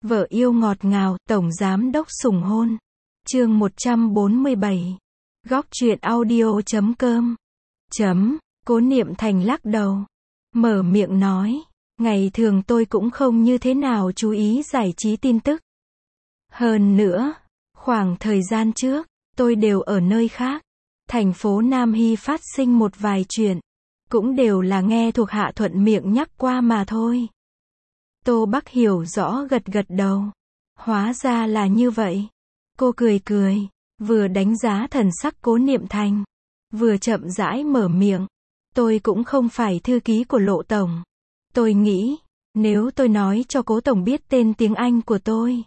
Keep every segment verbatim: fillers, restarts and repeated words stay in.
Vợ yêu ngọt ngào, tổng giám đốc sủng hôn. Chương một trăm bốn mươi bảy. Góc truyện audio chấm com. Chấm, Cố Niệm Thành lắc đầu. Mở miệng nói, ngày thường tôi cũng không như thế nào chú ý giải trí tin tức. Hơn nữa, khoảng thời gian trước, tôi đều ở nơi khác. Thành phố Nam Hy phát sinh một vài chuyện. Cũng đều là nghe thuộc hạ thuận miệng nhắc qua mà thôi. Tô Bắc hiểu rõ gật gật đầu. Hóa ra là như vậy. Cô cười cười, vừa đánh giá thần sắc Cố Niệm Thành, vừa chậm rãi mở miệng. Tôi cũng không phải thư ký của Lộ Tổng. Tôi nghĩ, nếu tôi nói cho Cố Tổng biết tên tiếng Anh của tôi,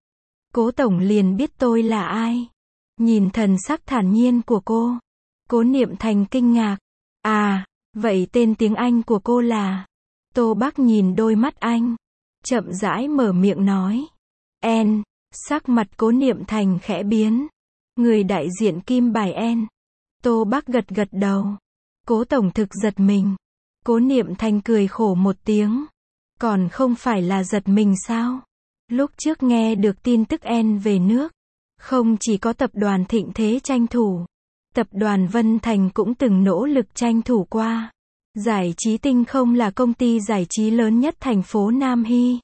Cố Tổng liền biết tôi là ai. Nhìn thần sắc thản nhiên của cô, Cố Niệm Thành kinh ngạc. À, vậy tên tiếng Anh của cô là? Tô Bắc nhìn đôi mắt anh, chậm rãi mở miệng nói. En. Sắc mặt Cố Niệm Thành khẽ biến. Người đại diện kim bài En. Tô Bắc gật gật đầu. Cố Tổng thực giật mình. Cố Niệm Thành cười khổ một tiếng. Còn không phải là giật mình sao? Lúc trước nghe được tin tức En về nước, không chỉ có tập đoàn Thịnh Thế tranh thủ, tập đoàn Vân Thành cũng từng nỗ lực tranh thủ qua. Giải trí Tinh Không là công ty giải trí lớn nhất thành phố Nam Hy.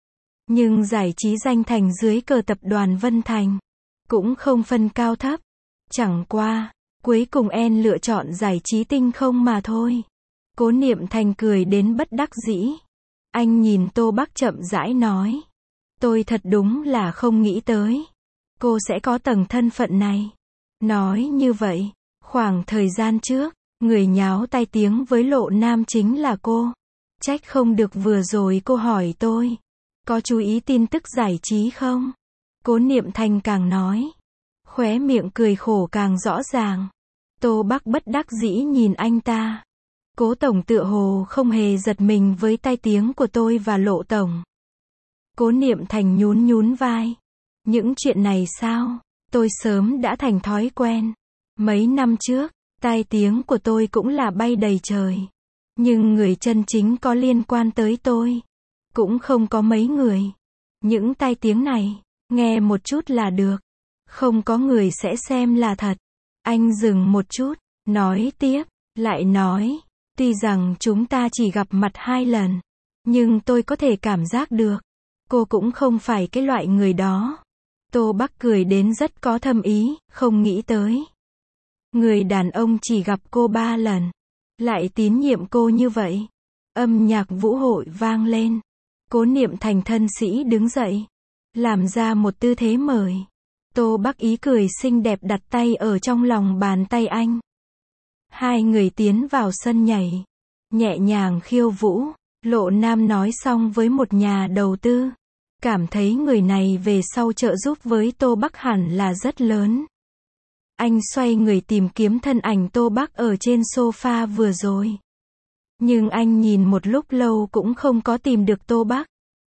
Nhưng giải trí danh thành dưới cờ tập đoàn Vân Thành, cũng không phân cao thấp. Chẳng qua, cuối cùng En lựa chọn giải trí Tinh Không mà thôi. Cố Niệm Thành cười đến bất đắc dĩ. Anh nhìn Tô Bắc chậm rãi nói. Tôi thật đúng là không nghĩ tới. Cô sẽ có tầng thân phận này. Nói như vậy, khoảng thời gian trước, người nháo tai tiếng với Lộ Nam chính là cô. Trách không được vừa rồi cô hỏi tôi, có chú ý tin tức giải trí không? Cố Niệm Thành càng nói, khóe miệng cười khổ càng rõ ràng. Tô Bắc bất đắc dĩ nhìn anh ta. Cố Tổng tựa hồ không hề giật mình với tai tiếng của tôi và Lộ Tổng. Cố Niệm Thành nhún nhún vai. Những chuyện này sao? Tôi sớm đã thành thói quen. Mấy năm trước, tai tiếng của tôi cũng là bay đầy trời. Nhưng người chân chính có liên quan tới tôi cũng không có mấy người. Những tai tiếng này, nghe một chút là được. Không có người sẽ xem là thật. Anh dừng một chút, nói tiếp, lại nói, tuy rằng chúng ta chỉ gặp mặt hai lần, nhưng tôi có thể cảm giác được, cô cũng không phải cái loại người đó. Tô Bắc cười đến rất có thâm ý, không nghĩ tới. Người đàn ông chỉ gặp cô ba lần, lại tín nhiệm cô như vậy. Âm nhạc vũ hội vang lên. Cố Niệm Thành thân sĩ đứng dậy, làm ra một tư thế mời. Tô Bắc ý cười xinh đẹp đặt tay ở trong lòng bàn tay anh. Hai người tiến vào sân nhảy, nhẹ nhàng khiêu vũ. Lộ Nam nói xong với một nhà đầu tư, cảm thấy người này về sau trợ giúp với Tô Bắc hẳn là rất lớn. Anh xoay người tìm kiếm thân ảnh Tô Bắc ở trên sofa vừa rồi. Nhưng anh nhìn một lúc lâu cũng không có tìm được Tô Bắc.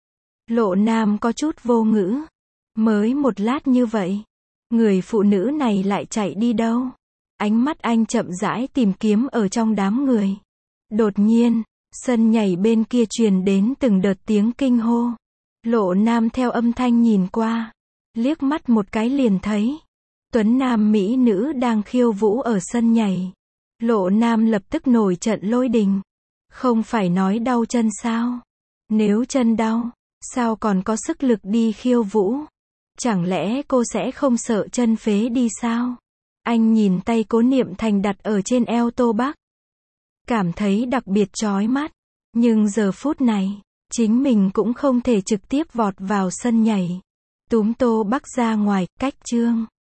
Lộ Nam có chút vô ngữ. Mới một lát như vậy, người phụ nữ này lại chạy đi đâu? Ánh mắt anh chậm rãi tìm kiếm ở trong đám người. Đột nhiên, sân nhảy bên kia truyền đến từng đợt tiếng kinh hô. Lộ Nam theo âm thanh nhìn qua, liếc mắt một cái liền thấy tuấn nam mỹ nữ đang khiêu vũ ở sân nhảy. Lộ Nam lập tức nổi trận lôi đình. Không phải nói đau chân sao? Nếu chân đau, sao còn có sức lực đi khiêu vũ? Chẳng lẽ cô sẽ không sợ chân phế đi sao? Anh nhìn tay Cố Niệm Thành đặt ở trên eo Tô Bắc, cảm thấy đặc biệt chói mắt. Nhưng giờ phút này, chính mình cũng không thể trực tiếp vọt vào sân nhảy, túm Tô Bắc ra ngoài. Cách chương